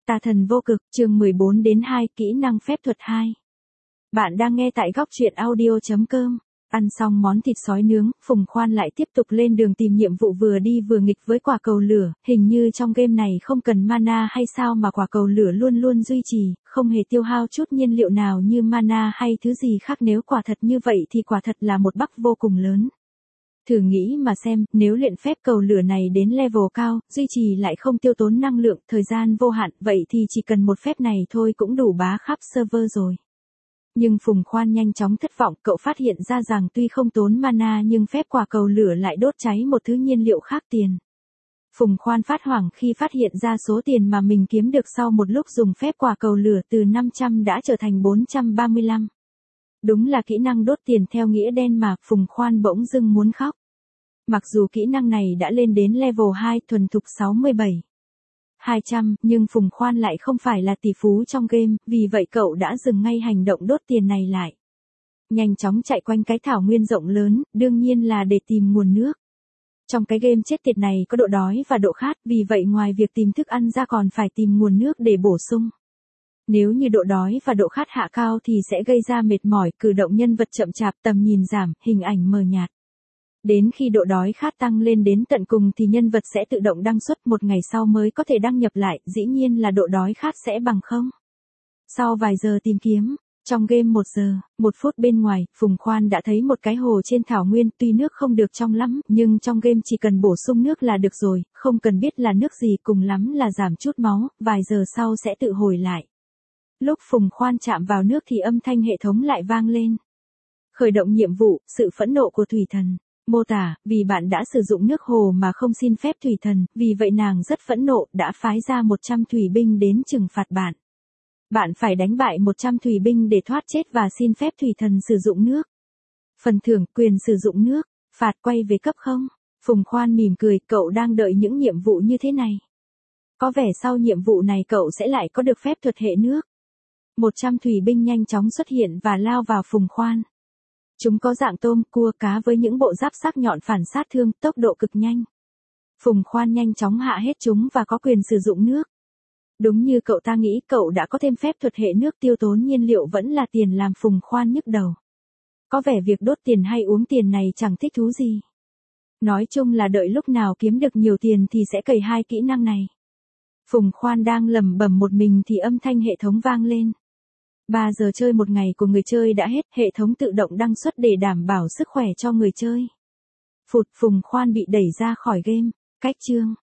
Tà thần vô cực, chương 14 đến 2, kỹ năng phép thuật 2. Bạn đang nghe tại góc truyện audio.com. Ăn xong món thịt sói nướng, Phùng Khoan lại tiếp tục lên đường tìm nhiệm vụ vừa đi vừa nghịch với quả cầu lửa. Hình như trong game này không cần mana hay sao mà quả cầu lửa luôn luôn duy trì, không hề tiêu hao chút nhiên liệu nào như mana hay thứ gì khác. Nếu quả thật như vậy thì quả thật là một bug vô cùng lớn. Thử nghĩ mà xem, nếu luyện phép cầu lửa này đến level cao, duy trì lại không tiêu tốn năng lượng, thời gian vô hạn, vậy thì chỉ cần một phép này thôi cũng đủ bá khắp server rồi. Nhưng Phùng Khoan nhanh chóng thất vọng, cậu phát hiện ra rằng tuy không tốn mana nhưng phép quả cầu lửa lại đốt cháy một thứ nhiên liệu khác tiền. Phùng Khoan phát hoảng khi phát hiện ra số tiền mà mình kiếm được sau một lúc dùng phép quả cầu lửa từ 500 đã trở thành 435. Đúng là kỹ năng đốt tiền theo nghĩa đen mà, Phùng Khoan bỗng dưng muốn khóc. Mặc dù kỹ năng này đã lên đến level 2 thuần thục 67. 200, nhưng Phùng Khoan lại không phải là tỷ phú trong game, vì vậy cậu đã dừng ngay hành động đốt tiền này lại. Nhanh chóng chạy quanh cái thảo nguyên rộng lớn, đương nhiên là để tìm nguồn nước. Trong cái game chết tiệt này có độ đói và độ khát, vì vậy ngoài việc tìm thức ăn ra còn phải tìm nguồn nước để bổ sung. Nếu như độ đói và độ khát hạ cao thì sẽ gây ra mệt mỏi, cử động nhân vật chậm chạp, tầm nhìn giảm, hình ảnh mờ nhạt. Đến khi độ đói khát tăng lên đến tận cùng thì nhân vật sẽ tự động đăng xuất, một ngày sau mới có thể đăng nhập lại, dĩ nhiên là độ đói khát sẽ bằng không. Sau vài giờ tìm kiếm, trong game 1 giờ, 1 phút bên ngoài, Phùng Khoan đã thấy một cái hồ trên thảo nguyên, tuy nước không được trong lắm, nhưng trong game chỉ cần bổ sung nước là được rồi, không cần biết là nước gì, cùng lắm là giảm chút máu, vài giờ sau sẽ tự hồi lại. Lúc Phùng Khoan chạm vào nước thì âm thanh hệ thống lại vang lên. Khởi động nhiệm vụ, sự phẫn nộ của thủy thần. Mô tả, vì bạn đã sử dụng nước hồ mà không xin phép thủy thần, vì vậy nàng rất phẫn nộ, đã phái ra 100 thủy binh đến trừng phạt bạn. Bạn phải đánh bại 100 thủy binh để thoát chết và xin phép thủy thần sử dụng nước. Phần thưởng, quyền sử dụng nước, phạt quay về cấp 0. Phùng Khoan mỉm cười, cậu đang đợi những nhiệm vụ như thế này. Có vẻ sau nhiệm vụ này cậu sẽ lại có được phép thuật hệ nước. 100 thủy binh nhanh chóng xuất hiện và lao vào Phùng Khoan. Chúng có dạng tôm, cua, cá với những bộ giáp sắc nhọn phản sát thương, tốc độ cực nhanh. Phùng Khoan nhanh chóng hạ hết chúng và có quyền sử dụng nước. Đúng như cậu ta nghĩ, cậu đã có thêm phép thuật hệ nước, tiêu tốn nhiên liệu vẫn là tiền làm Phùng Khoan nhức đầu. Có vẻ việc đốt tiền hay uống tiền này chẳng thích thú gì. Nói chung là đợi lúc nào kiếm được nhiều tiền thì sẽ cày hai kỹ năng này. Phùng Khoan đang lẩm bẩm một mình thì âm thanh hệ thống vang lên. 3 giờ chơi một ngày của người chơi đã hết, hệ thống tự động đăng xuất để đảm bảo sức khỏe cho người chơi. Phùng Khoan bị đẩy ra khỏi game. Cách chương.